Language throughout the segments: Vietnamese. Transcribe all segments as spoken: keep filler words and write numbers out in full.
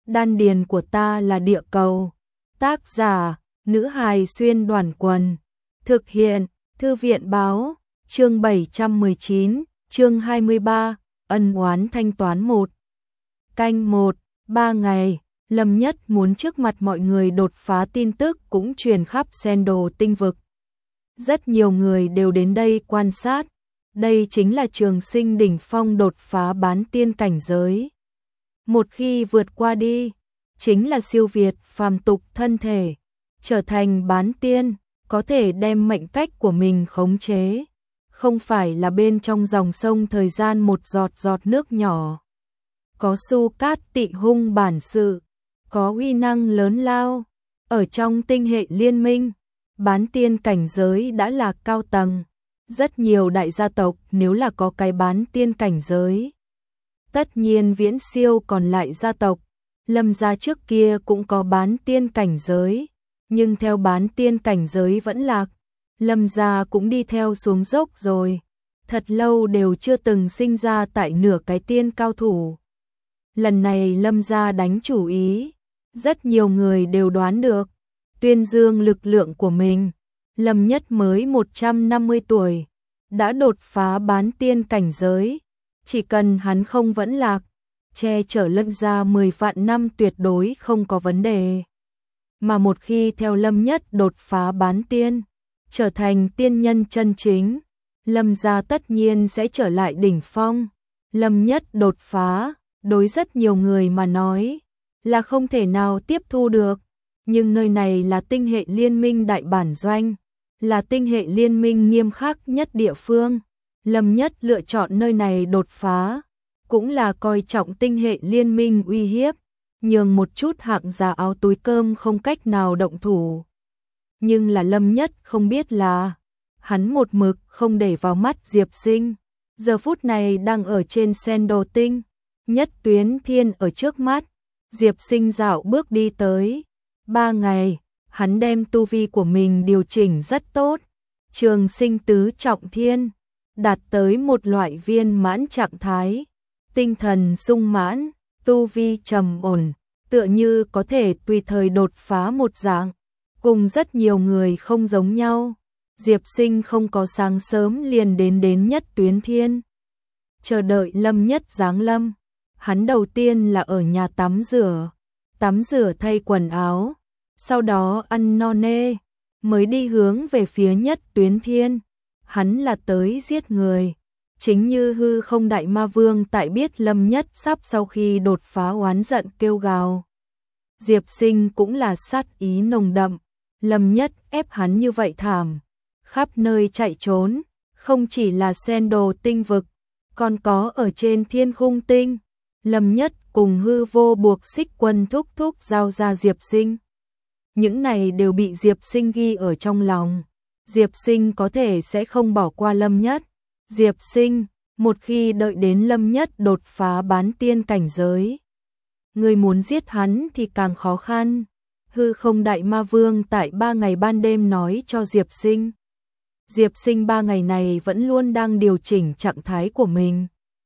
đan điền của ta là địa cầu. Tác giả, nữ hài xuyên đoàn quần. Thực hiện, thư viện báo, chương bảy trăm mười chín, chương hai mươi ba, ân oán thanh toán một. Canh một, ba ngày, Lâm Nhất muốn trước mặt mọi người đột phá tin tức cũng truyền khắp Sen Đồ tinh vực. Rất nhiều người đều đến đây quan sát. Đây chính là trường sinh đỉnh phong đột phá bán tiên cảnh giới. Một khi vượt qua đi, chính là siêu việt phàm tục thân thể, trở thành bán tiên, có thể đem mệnh cách của mình khống chế, không phải là bên trong dòng sông thời gian một giọt giọt nước nhỏ. Có Su Cát Tị Hung bản sự, có uy năng lớn lao, ở trong tinh hệ liên minh, bán tiên cảnh giới đã là cao tầng. Rất nhiều đại gia tộc nếu là có cái bán tiên cảnh giới, tất nhiên viễn siêu còn lại gia tộc. Lâm gia trước kia cũng có bán tiên cảnh giới, nhưng theo bán tiên cảnh giới vẫn lạc, Lâm gia cũng đi theo xuống dốc rồi. Thật lâu đều chưa từng sinh ra tại nửa cái tiên cao thủ. Lần này Lâm gia đánh chủ ý, rất nhiều người đều đoán được, tuyên dương lực lượng của mình. Lâm Nhất mới một trăm năm mươi tuổi, đã đột phá bán tiên cảnh giới, chỉ cần hắn không vẫn lạc, che chở Lâm gia mười vạn năm tuyệt đối không có vấn đề. Mà một khi theo Lâm Nhất đột phá bán tiên, trở thành tiên nhân chân chính, Lâm gia tất nhiên sẽ trở lại đỉnh phong. Lâm Nhất đột phá, đối rất nhiều người mà nói, là không thể nào tiếp thu được, nhưng nơi này là tinh hệ liên minh đại bản doanh, là tinh hệ liên minh nghiêm khắc nhất địa phương. Lâm Nhất lựa chọn nơi này đột phá, cũng là coi trọng tinh hệ liên minh uy hiếp, nhường một chút hạng giá áo túi cơm không cách nào động thủ. Nhưng là Lâm Nhất không biết là, hắn một mực không để vào mắt Diệp Sinh, giờ phút này đang ở trên Sen Đồ tinh, Nhất Tuyến Thiên ở trước mắt. Diệp Sinh dạo bước đi tới, ba ngày, hắn đem tu vi của mình điều chỉnh rất tốt, trường sinh tứ trọng thiên, đạt tới một loại viên mãn trạng thái, tinh thần sung mãn, tu vi trầm ổn, tựa như có thể tùy thời đột phá một dạng, cùng rất nhiều người không giống nhau. Diệp Sinh không có sáng sớm liền đến đến Nhất Tuyến Thiên, chờ đợi Lâm Nhất giáng lâm. Hắn đầu tiên là ở nhà tắm rửa, tắm rửa thay quần áo, sau đó ăn no nê, mới đi hướng về phía Nhất Tuyến Thiên. Hắn là tới giết người, chính như hư không đại ma vương tại biết Lâm Nhất sắp sau khi đột phá oán giận kêu gào. Diệp Sinh cũng là sát ý nồng đậm, Lâm Nhất ép hắn như vậy thảm, khắp nơi chạy trốn, không chỉ là Sen Đồ tinh vực, còn có ở trên Thiên Khung tinh. Lâm Nhất cùng hư vô buộc xích quân thúc thúc giao ra Diệp Sinh. Những này đều bị Diệp Sinh ghi ở trong lòng. Diệp Sinh có thể sẽ không bỏ qua Lâm Nhất. Diệp Sinh, một khi đợi đến Lâm Nhất đột phá bán tiên cảnh giới, người muốn giết hắn thì càng khó khăn. Hư không đại ma vương tại ba ngày ban đêm nói cho Diệp Sinh. Diệp Sinh ba ngày này vẫn luôn đang điều chỉnh trạng thái của mình.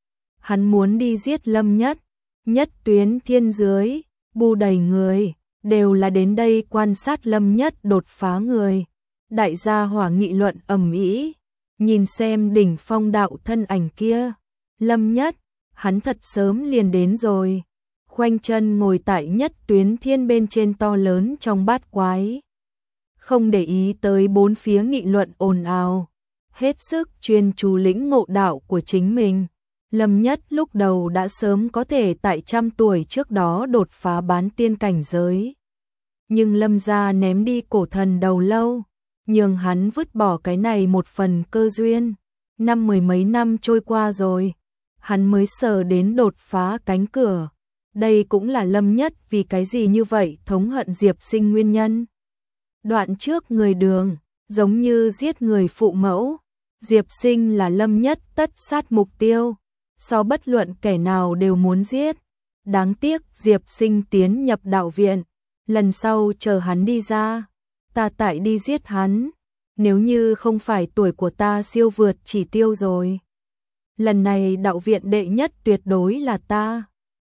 Hắn muốn đi giết Lâm Nhất. Nhất Tuyến Thiên dưới, bu đầy người, đều là đến đây quan sát Lâm Nhất đột phá người. Đại gia hỏa nghị luận ầm ĩ, nhìn xem đỉnh phong đạo thân ảnh kia. Lâm Nhất, hắn thật sớm liền đến rồi. Khoanh chân ngồi tại Nhất Tuyến Thiên bên trên to lớn trong bát quái. Không để ý tới bốn phía nghị luận ồn ào, hết sức chuyên chú lĩnh ngộ đạo của chính mình. Lâm Nhất lúc đầu đã sớm có thể tại trăm tuổi trước đó đột phá bán tiên cảnh giới. Nhưng Lâm gia ném đi cổ thần đầu lâu, nhường hắn vứt bỏ cái này một phần cơ duyên. Năm mười mấy năm trôi qua rồi, hắn mới sờ đến đột phá cánh cửa. Đây cũng là Lâm Nhất vì cái gì như vậy thống hận Diệp Sinh nguyên nhân. Đoạn trước người đường, giống như giết người phụ mẫu, Diệp Sinh là Lâm Nhất tất sát mục tiêu. So bất luận kẻ nào đều muốn giết. Đáng tiếc Diệp Sinh tiến nhập đạo viện, lần sau chờ hắn đi ra, ta tại đi giết hắn, nếu như không phải tuổi của ta siêu vượt chỉ tiêu rồi. Lần này đạo viện đệ nhất tuyệt đối là ta.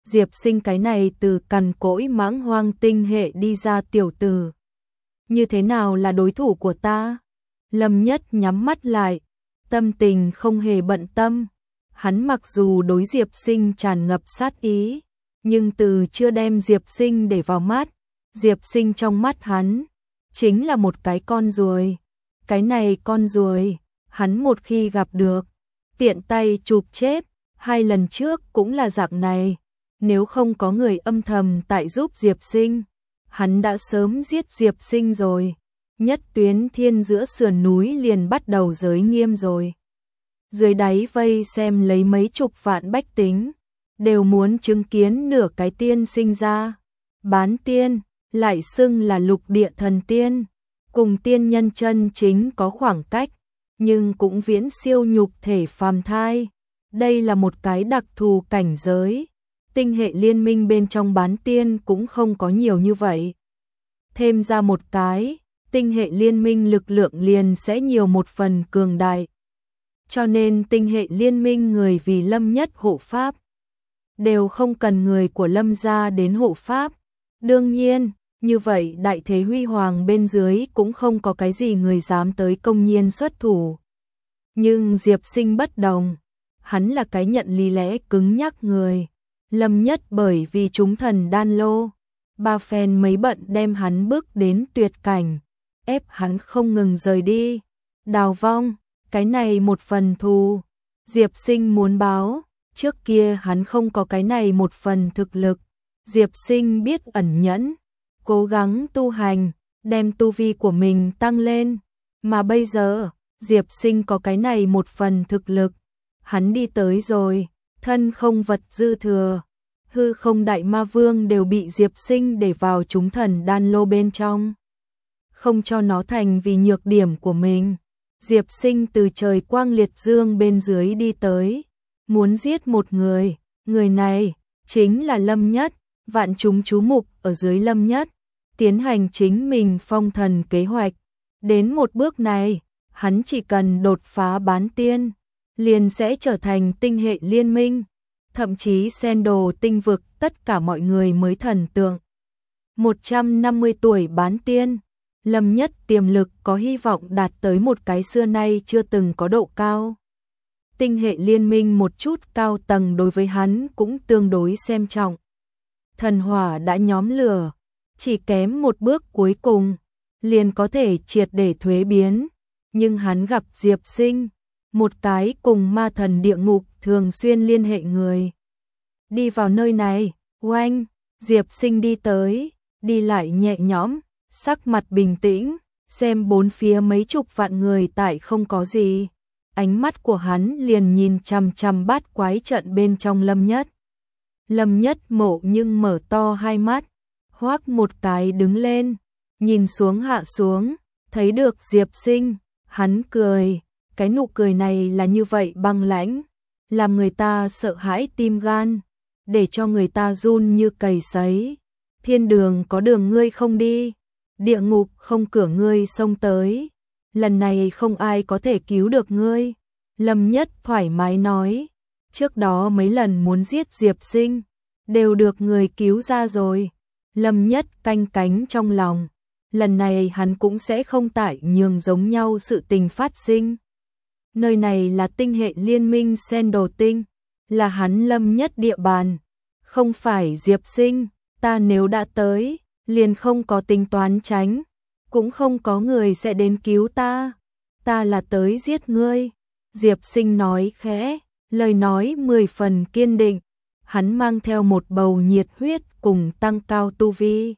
Diệp Sinh cái này từ cằn cỗi mãng hoang tinh hệ đi ra tiểu tử. Như thế nào là đối thủ của ta? Lâm Nhất nhắm mắt lại, tâm tình không hề bận tâm. Hắn mặc dù đối Diệp Sinh tràn ngập sát ý, nhưng từ chưa đem Diệp Sinh để vào mắt. Diệp Sinh trong mắt hắn chính là một cái con ruồi. Cái này con ruồi, hắn một khi gặp được, tiện tay chụp chết. Hai lần trước cũng là dạng này. Nếu không có người âm thầm tại giúp Diệp Sinh, hắn đã sớm giết Diệp Sinh rồi. Nhất tuyến thiên giữa sườn núi liền bắt đầu giới nghiêm rồi. Dưới đáy vây xem lấy mấy chục vạn bách tính, đều muốn chứng kiến nửa cái tiên sinh ra. Bán tiên, lại xưng là lục địa thần tiên, cùng tiên nhân chân chính có khoảng cách, nhưng cũng viễn siêu nhục thể phàm thai. Đây là một cái đặc thù cảnh giới. Tinh hệ liên minh bên trong bán tiên cũng không có nhiều như vậy. Thêm ra một cái, tinh hệ liên minh lực lượng liền sẽ nhiều một phần cường đại. Cho nên tinh hệ liên minh người vì Lâm Nhất hộ pháp, đều không cần người của Lâm gia đến hộ pháp. Đương nhiên, như vậy đại thế huy hoàng bên dưới cũng không có cái gì người dám tới công nhiên xuất thủ. Nhưng Diệp Sinh bất đồng, hắn là cái nhận lý lẽ cứng nhắc người. Lâm Nhất bởi vì chúng thần đan lô, ba phen mấy bận đem hắn bước đến tuyệt cảnh, ép hắn không ngừng rời đi. Đào vong, cái này một phần thù, Diệp Sinh muốn báo. Trước kia hắn không có cái này một phần thực lực. Diệp Sinh biết ẩn nhẫn, cố gắng tu hành, đem tu vi của mình tăng lên. Mà bây giờ, Diệp Sinh có cái này một phần thực lực. Hắn đi tới rồi, thân không vật dư thừa. Hư không đại ma vương đều bị Diệp Sinh để vào chúng thần đan lô bên trong, không cho nó thành vì nhược điểm của mình. Diệp Sinh từ trời quang liệt dương bên dưới đi tới, muốn giết một người. Người này chính là Lâm Nhất. Vạn chúng chú mục ở dưới Lâm Nhất tiến hành chính mình phong thần kế hoạch. Đến một bước này, hắn chỉ cần đột phá bán tiên, liền sẽ trở thành tinh hệ liên minh, thậm chí xen đồ tinh vực tất cả mọi người mới thần tượng. một trăm năm mươi tuổi bán tiên, Lâm Nhất tiềm lực có hy vọng đạt tới một cái xưa nay chưa từng có độ cao. Tinh hệ liên minh một chút cao tầng đối với hắn cũng tương đối xem trọng. Thần hỏa đã nhóm lửa, chỉ kém một bước cuối cùng, liền có thể triệt để thuế biến. Nhưng hắn gặp Diệp Sinh, một cái cùng ma thần địa ngục thường xuyên liên hệ người. Đi vào nơi này, oanh, Diệp Sinh đi tới, đi lại nhẹ nhõm, sắc mặt bình tĩnh, xem bốn phía mấy chục vạn người tại không có gì. Ánh mắt của hắn liền nhìn chằm chằm bát quái trận bên trong Lâm Nhất. Lâm Nhất mộ nhưng mở to hai mắt, hoác một cái đứng lên, nhìn xuống hạ xuống, thấy được Diệp Sinh, hắn cười. Cái nụ cười này là như vậy băng lãnh, làm người ta sợ hãi tim gan, để cho người ta run như cầy sấy. Thiên đường có đường ngươi không đi, địa ngục không cửa ngươi xông tới, lần này không ai có thể cứu được ngươi. Lâm Nhất thoải mái nói, trước đó mấy lần muốn giết Diệp Sinh, đều được người cứu ra rồi. Lâm Nhất canh cánh trong lòng, lần này hắn cũng sẽ không tại nhường giống nhau sự tình phát sinh. Nơi này là tinh hệ liên minh Sen Đồ Tinh, là hắn Lâm Nhất địa bàn, không phải Diệp Sinh. Ta nếu đã tới, liền không có tính toán tránh, cũng không có người sẽ đến cứu ta. Ta là tới giết ngươi. Diệp Sinh nói khẽ, lời nói mười phần kiên định. Hắn mang theo một bầu nhiệt huyết cùng tăng cao tu vi.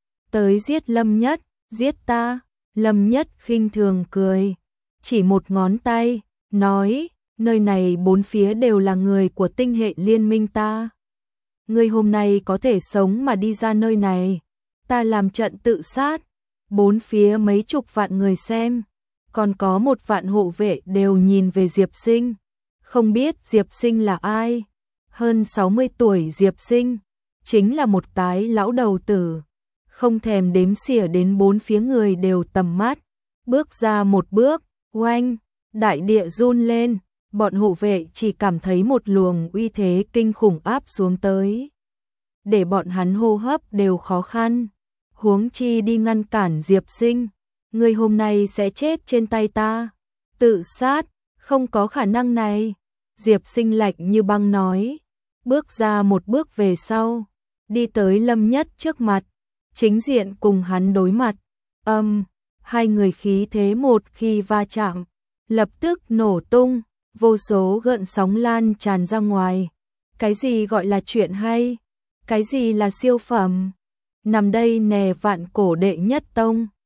Tới giết Lâm Nhất, giết ta. Lâm Nhất khinh thường cười, chỉ một ngón tay, nói, nơi này bốn phía đều là người của tinh hệ liên minh ta. Ngươi hôm nay có thể sống mà đi ra nơi này, ta làm trận tự sát. Bốn phía mấy chục vạn người xem, còn có một vạn hộ vệ đều nhìn về Diệp Sinh. Không biết Diệp Sinh là ai? Hơn sáu mươi tuổi Diệp Sinh, chính là một cái lão đầu tử, không thèm đếm xỉa đến bốn phía người đều tầm mắt. Bước ra một bước, oanh, đại địa run lên, bọn hộ vệ chỉ cảm thấy một luồng uy thế kinh khủng áp xuống tới. để bọn hắn hô hấp đều khó khăn. Huống chi đi ngăn cản Diệp Sinh, ngươi hôm nay sẽ chết trên tay ta. Tự sát, không có khả năng này. Diệp Sinh lạnh như băng nói, bước ra một bước về sau, đi tới Lâm Nhất trước mặt, chính diện cùng hắn đối mặt. Âm, hai người khí thế một khi va chạm, lập tức nổ tung, vô số gợn sóng lan tràn ra ngoài. Cái gì gọi là chuyện hay? Cái gì là siêu phẩm? Nằm đây nè vạn cổ đệ nhất tông.